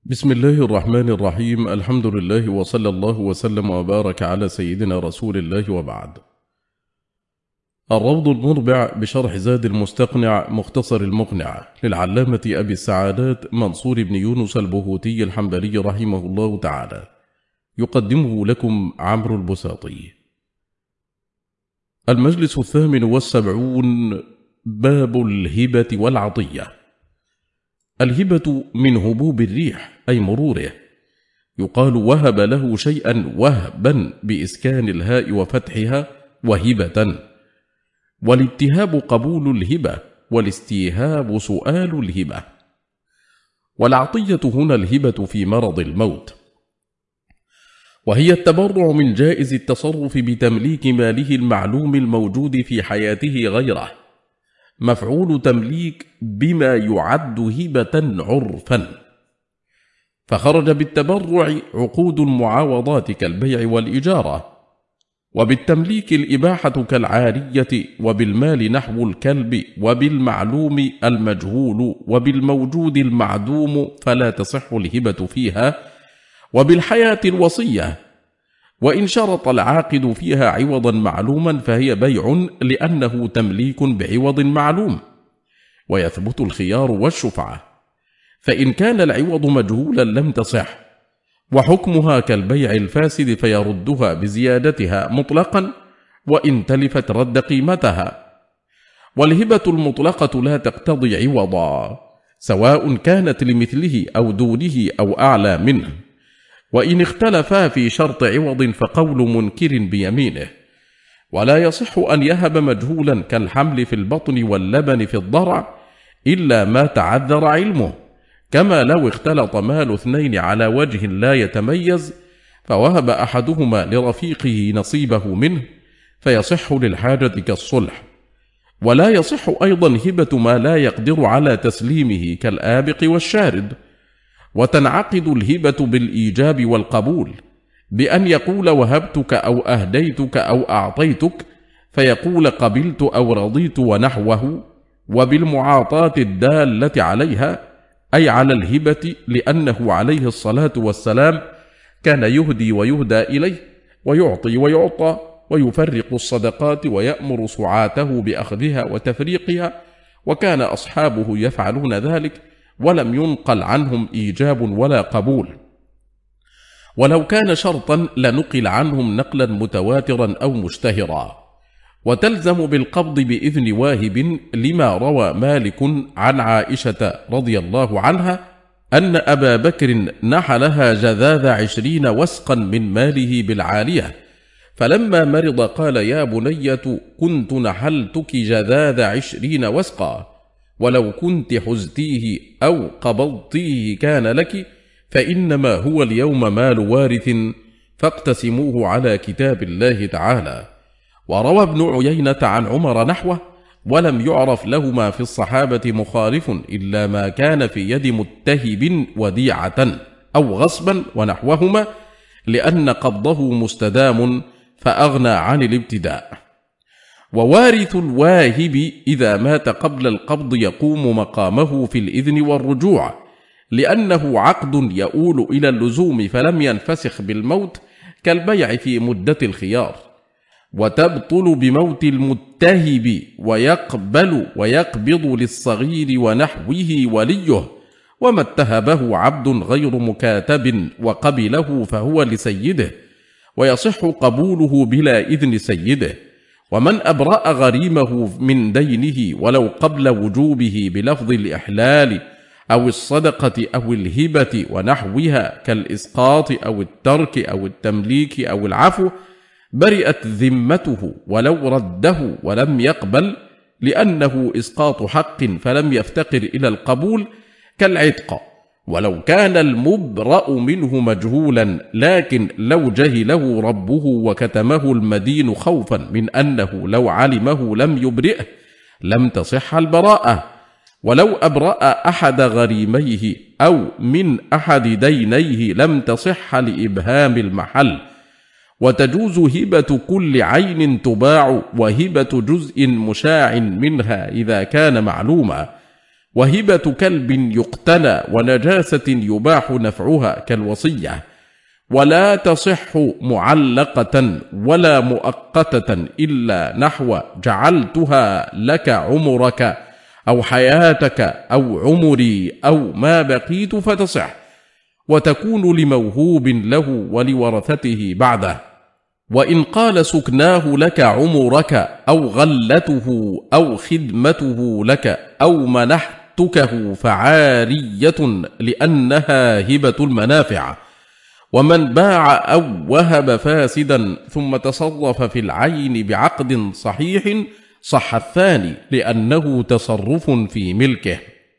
بسم الله الرحمن الرحيم. الحمد لله وصلى الله وسلم وبارك على سيدنا رسول الله وبعد. الروض المربع بشرح زاد المستقنع مختصر المقنع للعلامة أبي السعادات منصور بن يونس البهوتي الحنبلي رحمه الله تعالى، يقدمه لكم عمرو البساطي. المجلس 78. باب الهبة والعطية. الهبة من هبوب الريح أي مروره، يقال وهب له شيئا وهبا بإسكان الهاء وفتحها وهبة، والابتهاب قبول الهبة، والاستيهاب سؤال الهبة. والعطية هنا الهبة في مرض الموت، وهي التبرع من جائز التصرف بتمليك ماله المعلوم الموجود في حياته غيره، مفعول تمليك بما يعد هبة عرفا، فخرج بالتبرع عقود المعاوضات كالبيع والإجارة، وبالتمليك الإباحة كالعارية، وبالمال نحو الكلب، وبالمعلوم المجهول، وبالموجود المعدوم فلا تصح الهبة فيها، وبالحياة الوصية، وإن شرط العاقد فيها عوضا معلوما فهي بيع لأنه تمليك بعوض معلوم، ويثبت الخيار والشفعة، فإن كان العوض مجهولا لم تصح، وحكمها كالبيع الفاسد فيردها بزيادتها مطلقا، وإن تلفت رد قيمتها. والهبة المطلقة لا تقتضي عوضا، سواء كانت لمثله أو دونه أو أعلى منه، وإن اختلفا في شرط عوض فقول منكر بيمينه. ولا يصح أن يهب مجهولا كالحمل في البطن واللبن في الضرع إلا ما تعذر علمه، كما لو اختلط مال اثنين على وجه لا يتميز فوهب أحدهما لرفيقه نصيبه منه فيصح للحاجة كالصلح. ولا يصح أيضا هبة ما لا يقدر على تسليمه كالآبق والشارد. وتنعقد الهبة بالإيجاب والقبول، بأن يقول وهبتك أو أهديتك أو أعطيتك، فيقول قبلت أو رضيت ونحوه، وبالمعاطاة الدالة عليها أي على الهبة، لأنه عليه الصلاة والسلام كان يهدي ويهدى إليه، ويعطي ويعطى، ويفرق الصدقات ويأمر سعاته بأخذها وتفريقها، وكان أصحابه يفعلون ذلك، ولم ينقل عنهم إيجاب ولا قبول. ولو كان شرطا لنقل عنهم نقلا متواترا أو مشتهرا. وتلزم بالقبض بإذن واهب، لما روى مالك عن عائشة رضي الله عنها أن أبا بكر نحلها جذاذ 20 وسقا من ماله بالعالية، فلما مرض قال يا بنية كنت نحلتك جذاذ 20 وسقا، ولو كنت حزتيه أو قبضتيه كان لك، فإنما هو اليوم مال وارث فاقتسموه على كتاب الله تعالى. وروى ابن عيينة عن عمر نحوه، ولم يعرف لهما في الصحابة مخالف إلا ما كان في يد متهب وديعة أو غصبا ونحوهما، لأن قبضه مستدام فأغنى عن الابتداء. ووارث الواهب إذا مات قبل القبض يقوم مقامه في الإذن والرجوع، لأنه عقد يؤول إلى اللزوم فلم ينفسخ بالموت كالبيع في مدة الخيار. وتبطل بموت المتهب، ويقبض للصغير ونحوه وليه، وما اتهبه عبد غير مكاتب وقبله فهو لسيده، ويصح قبوله بلا إذن سيده. ومن أبرأ غريمه من دينه ولو قبل وجوبه بلفظ الإحلال أو الصدقة أو الهبة ونحوها كالإسقاط أو الترك أو التمليك أو العفو، برئت ذمته ولو رده ولم يقبل، لأنه إسقاط حق فلم يفتقر إلى القبول كالعتق، ولو كان المبرأ منه مجهولا، لكن لو جهله ربه وكتمه المدين خوفا من أنه لو علمه لم يبرئه لم تصح البراءة. ولو أبرأ أحد غريميه أو من أحد دينيه لم تصح لإبهام المحل. وتجوز هبة كل عين تباع، وهبة جزء مشاع منها إذا كان معلوما، وهبة كلب يقتنى ونجاسة يباح نفعها كالوصية، ولا تصح معلقة ولا مؤقتة إلا نحو جعلتها لك عمرك أو حياتك أو عمري أو ما بقيت فتصح، وتكون لموهوب له ولورثته بعده. وإن قال سكناه لك عمرك أو غلته أو خدمته لك أو منحتكه فعارية لأنها هبة المنافع. ومن باع أو وهب فاسدا ثم تصرف في العين بعقد صحيح صح الثاني لأنه تصرف في ملكه.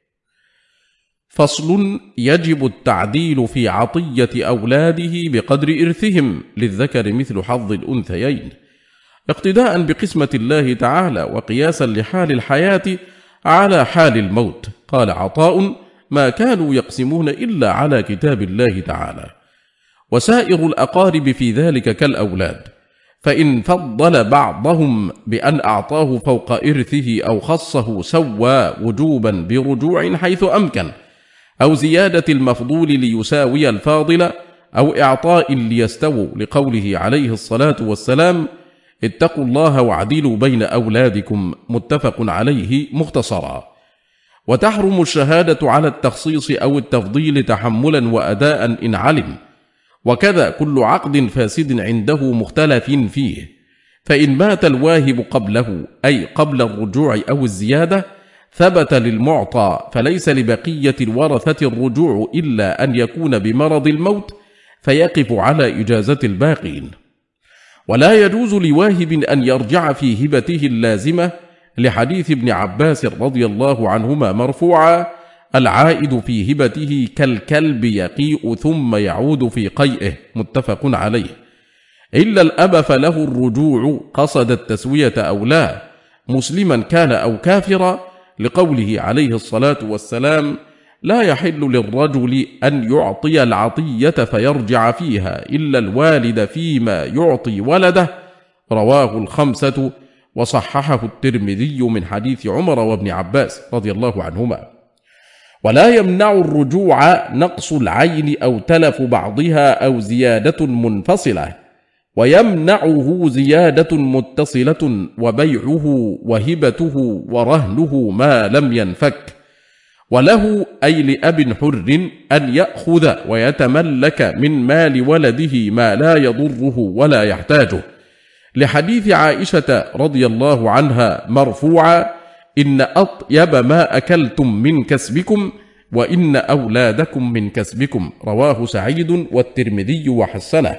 فصل: يجب التعديل في عطية أولاده بقدر إرثهم، للذكر مثل حظ الأنثيين، اقتداء بقسمة الله تعالى وقياسا لحال الحياة على حال الموت. قال عطاء: ما كانوا يقسمون إلا على كتاب الله تعالى. وسائر الأقارب في ذلك كالأولاد، فإن فضل بعضهم بأن أعطاه فوق إرثه أو خصه سوى وجوبا برجوع حيث أمكن، أو زيادة المفضول ليساوي الفاضل، أو إعطاء ليستووا، لقوله عليه الصلاة والسلام: اتقوا الله واعدلوا بين أولادكم، متفق عليه مختصرا. وتحرم الشهادة على التخصيص أو التفضيل تحملا وأداء إن علم، وكذا كل عقد فاسد عنده مختلف فيه، فإن مات الواهب قبله أي قبل الرجوع أو الزيادة ثبت للمعطى، فليس لبقية الورثة الرجوع إلا أن يكون بمرض الموت فيقف على إجازة الباقين. ولا يجوز لواهب أن يرجع في هبته اللازمة، لحديث ابن عباس رضي الله عنهما مرفوعا: العائد في هبته كالكلب يقيء ثم يعود في قيئه، متفق عليه. إلا الأب فله الرجوع قصد التسوية أو لا، مسلما كان أو كافرا، لقوله عليه الصلاة والسلام: لا يحل للرجل أن يعطي العطية فيرجع فيها إلا الوالد فيما يعطي ولده، رواه الخمسة، وصححه الترمذي من حديث عمر وابن عباس رضي الله عنهما. ولا يمنع الرجوع نقص العين أو تلف بعضها أو زيادة منفصلة، ويمنعه زيادة متصلة وبيعه وهبته ورهنه ما لم ينفك. وله أي لأب حر أن يأخذ ويتملك من مال ولده ما لا يضره ولا يحتاجه، لحديث عائشة رضي الله عنها مرفوعا: إن أطيب ما أكلتم من كسبكم وإن أولادكم من كسبكم، رواه سعيد والترمذي وحسنه.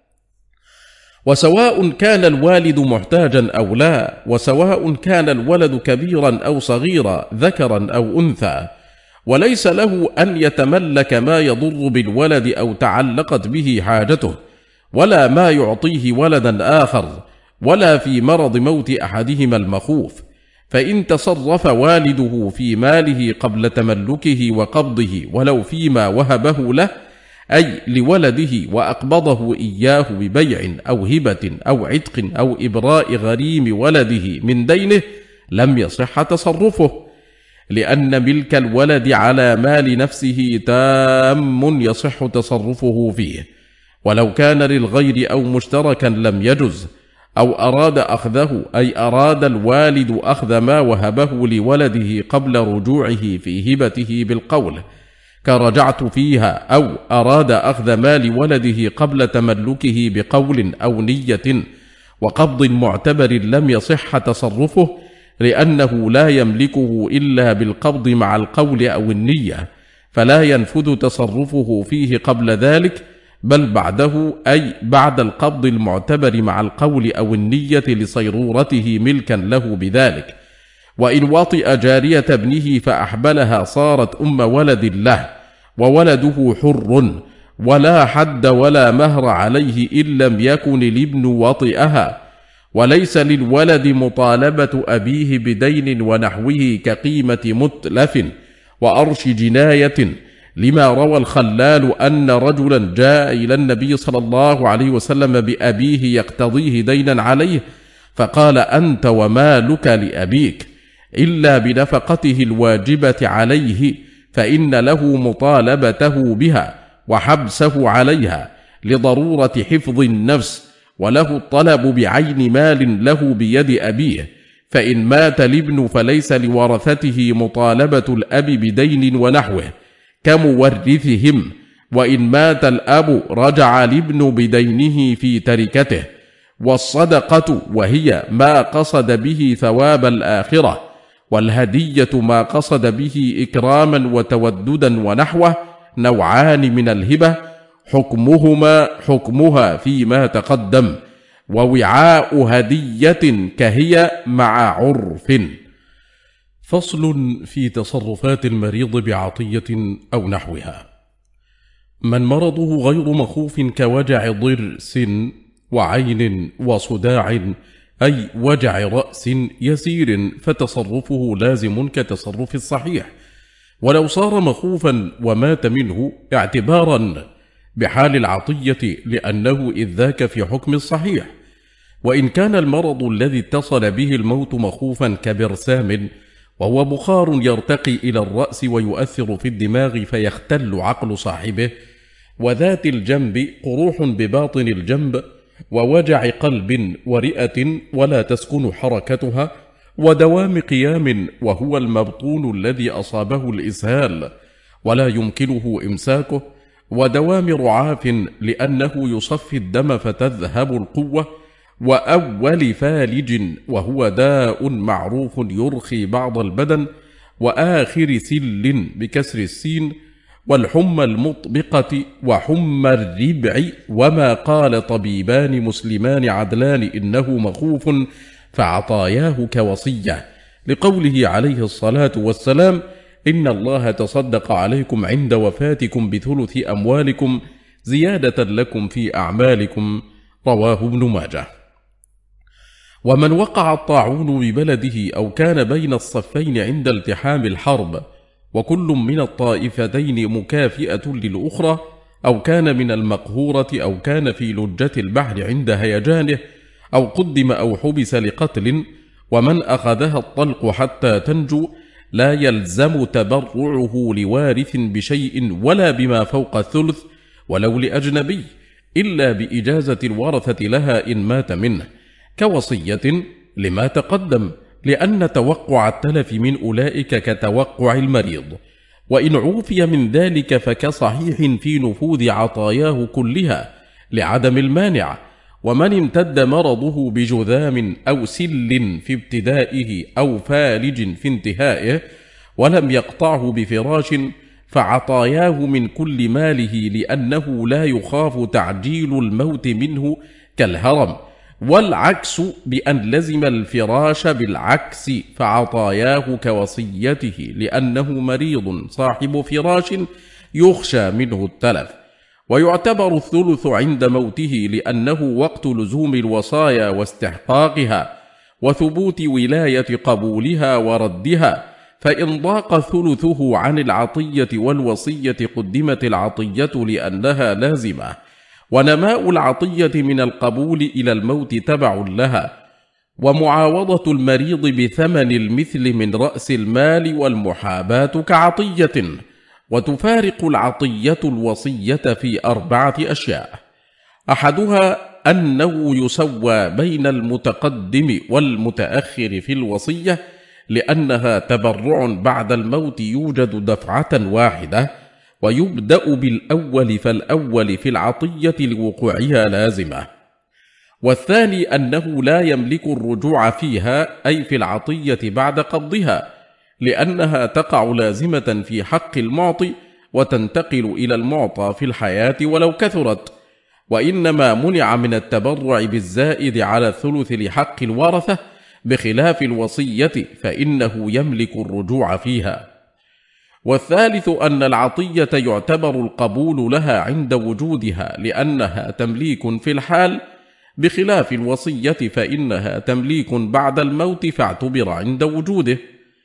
وسواء كان الوالد محتاجا أو لا، وسواء كان الولد كبيرا أو صغيرا، ذكرا أو أنثى، وليس له أن يتملك ما يضر بالولد أو تعلقت به حاجته، ولا ما يعطيه ولدا آخر، ولا في مرض موت أحدهما المخوف. فإن تصرف والده في ماله قبل تملكه وقبضه ولو فيما وهبه له أي لولده وأقبضه إياه ببيع أو هبة أو عتق أو إبراء غريم ولده من دينه لم يصح تصرفه، لأن ملك الولد على مال نفسه تام يصح تصرفه فيه، ولو كان للغير أو مشتركا لم يجز. أو أراد أخذه أي أراد الوالد أخذ ما وهبه لولده قبل رجوعه في هبته بالقول كرجعت فيها، أو أراد أخذ مال ولده قبل تملكه بقول أو نية وقبض معتبر لم يصح تصرفه، لأنه لا يملكه إلا بالقبض مع القول أو النية، فلا ينفذ تصرفه فيه قبل ذلك، بل بعده أي بعد القبض المعتبر مع القول أو النية لصيرورته ملكا له بذلك. وإن وطئ جارية ابنه فأحبلها صارت أم ولد له، وولده حر، ولا حد ولا مهر عليه إن لم يكن الابن وطئها، وليس للولد مطالبة أبيه بدين ونحوه كقيمة متلف وأرش جناية، لما روى الخلال أن رجلا جاء إلى النبي صلى الله عليه وسلم بأبيه يقتضيه دينا عليه، فقال: أنت ومالك لأبيك، إلا بنفقته الواجبة عليه، فإن له مطالبته بها وحبسه عليها لضرورة حفظ النفس، وله الطلب بعين مال له بيد أبيه، فإن مات الابن فليس لورثته مطالبة الأب بدين ونحوه كمورثهم، وإن مات الأب رجع الابن بدينه في تركته. والصدقة وهي ما قصد به ثواب الآخرة، والهدية ما قصد به إكراما وتوددا ونحوه، نوعان من الهبة حكمها فيما تقدم، ووعاء هدية كهي مع عرف. فصل في تصرفات المريض بعطية أو نحوها. من مرضه غير مخوف كوجع ضرس وعين وصداع، أي وجع رأس يسير، فتصرفه لازم كتصرف الصحيح، ولو صار مخوفا ومات منه اعتبارا بحال العطية، لأنه إذ ذاك في حكم الصحيح. وإن كان المرض الذي اتصل به الموت مخوفا كبرسام، وهو بخار يرتقي إلى الرأس ويؤثر في الدماغ فيختل عقل صاحبه، وذات الجنب قروح بباطن الجنب، ووجع قلب ورئة ولا تسكن حركتها، ودوام قيام وهو المبطون الذي أصابه الإسهال ولا يمكنه إمساكه، ودوام رعاف لأنه يصفي الدم فتذهب القوة، وأول فالج وهو داء معروف يرخي بعض البدن، وآخر سل بكسر السين، والحمى المطبقة وحمى الربع، وما قال طبيبان مسلمان عدلان إنه مخوف فعطاياه كوصية، لقوله عليه الصلاة والسلام: إن الله تصدق عليكم عند وفاتكم بثلث أموالكم زيادة لكم في أعمالكم، رواه ابن ماجه. ومن وقع الطاعون ببلده أو كان بين الصفين عند التحام الحرب، وكل من الطائفتين مكافئة للأخرى، أو كان من المقهورة، أو كان في لجة البحر عند هيجانه، أو قدم أو حبس لقتل، ومن أخذها الطلق حتى تنجو، لا يلزم تبرعه لوارث بشيء ولا بما فوق الثلث ولو لأجنبي، إلا بإجازة الورثة لها إن مات منه، كوصية لما تقدم، لأن توقع التلف من أولئك كتوقع المريض. وإن عوفي من ذلك فكصحيح في نفوذ عطاياه كلها لعدم المانع. ومن امتد مرضه بجذام أو سل في ابتدائه أو فالج في انتهائه ولم يقطعه بفراش، فعطاياه من كل ماله، لأنه لا يخاف تعجيل الموت منه كالهرم، والعكس بأن لزم الفراش بالعكس، فعطاياه كوصيته، لأنه مريض صاحب فراش يخشى منه التلف. ويعتبر الثلث عند موته، لأنه وقت لزوم الوصايا واستحقاقها وثبوت ولاية قبولها وردها، فإن ضاق ثلثه عن العطية والوصية قدمت العطية لأنها لازمة، ونماء العطية من القبول إلى الموت تبع لها. ومعاوضة المريض بثمن المثل من رأس المال والمحاباة كعطية. وتفارق العطية الوصية في 4 أشياء: أحدها أنه يسوى بين المتقدم والمتأخر في الوصية، لأنها تبرع بعد الموت يوجد دفعة واحدة، ويبدأ بالأول، فالأول في العطية لوقوعها لازمة. والثاني أنه لا يملك الرجوع فيها، أي في العطية بعد قبضها، لأنها تقع لازمة في حق المعطي وتنتقل إلى المعطى في الحياة ولو كثرت. وإنما منع من التبرع بالزائد على الثلث لحق الورثة، بخلاف الوصية فإنه يملك الرجوع فيها. والثالث أن العطية يعتبر القبول لها عند وجودها، لأنها تمليك في الحال، بخلاف الوصية فإنها تمليك بعد الموت فاعتبر عند وجوده.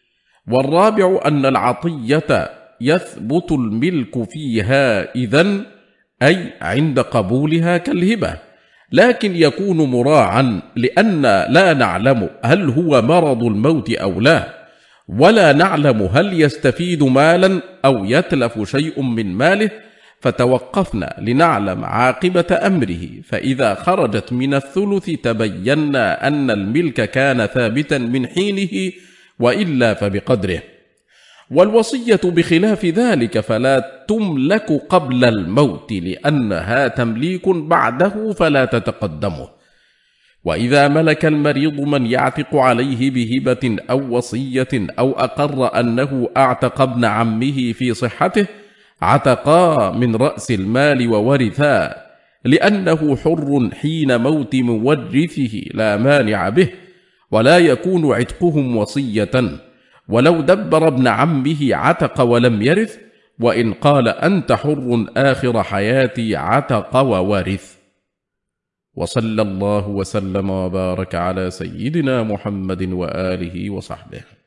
والرابع أن العطية يثبت الملك فيها إذن، أي عند قبولها كالهبة، لكن يكون مراعا، لأن لا نعلم هل هو مرض الموت أو لا، ولا نعلم هل يستفيد مالا أو يتلف شيء من ماله، فتوقفنا لنعلم عاقبة أمره، فإذا خرجت من الثلث تبينا أن الملك كان ثابتا من حينه، وإلا فبقدره. والوصية بخلاف ذلك فلا تملك قبل الموت، لأنها تمليك بعده فلا تتقدمه. وإذا ملك المريض من يعتق عليه بهبة أو وصية أو أقر أنه أعتق ابن عمه في صحته، عتقا من رأس المال وورثا، لأنه حر حين موت مورثه لا مانع به، ولا يكون عتقهم وصية. ولو دبر ابن عمه عتق ولم يرث، وإن قال أنت حر آخر حياتي عتق وورث. وصلى الله وسلم وبارك على سيدنا محمد وآله وصحبه.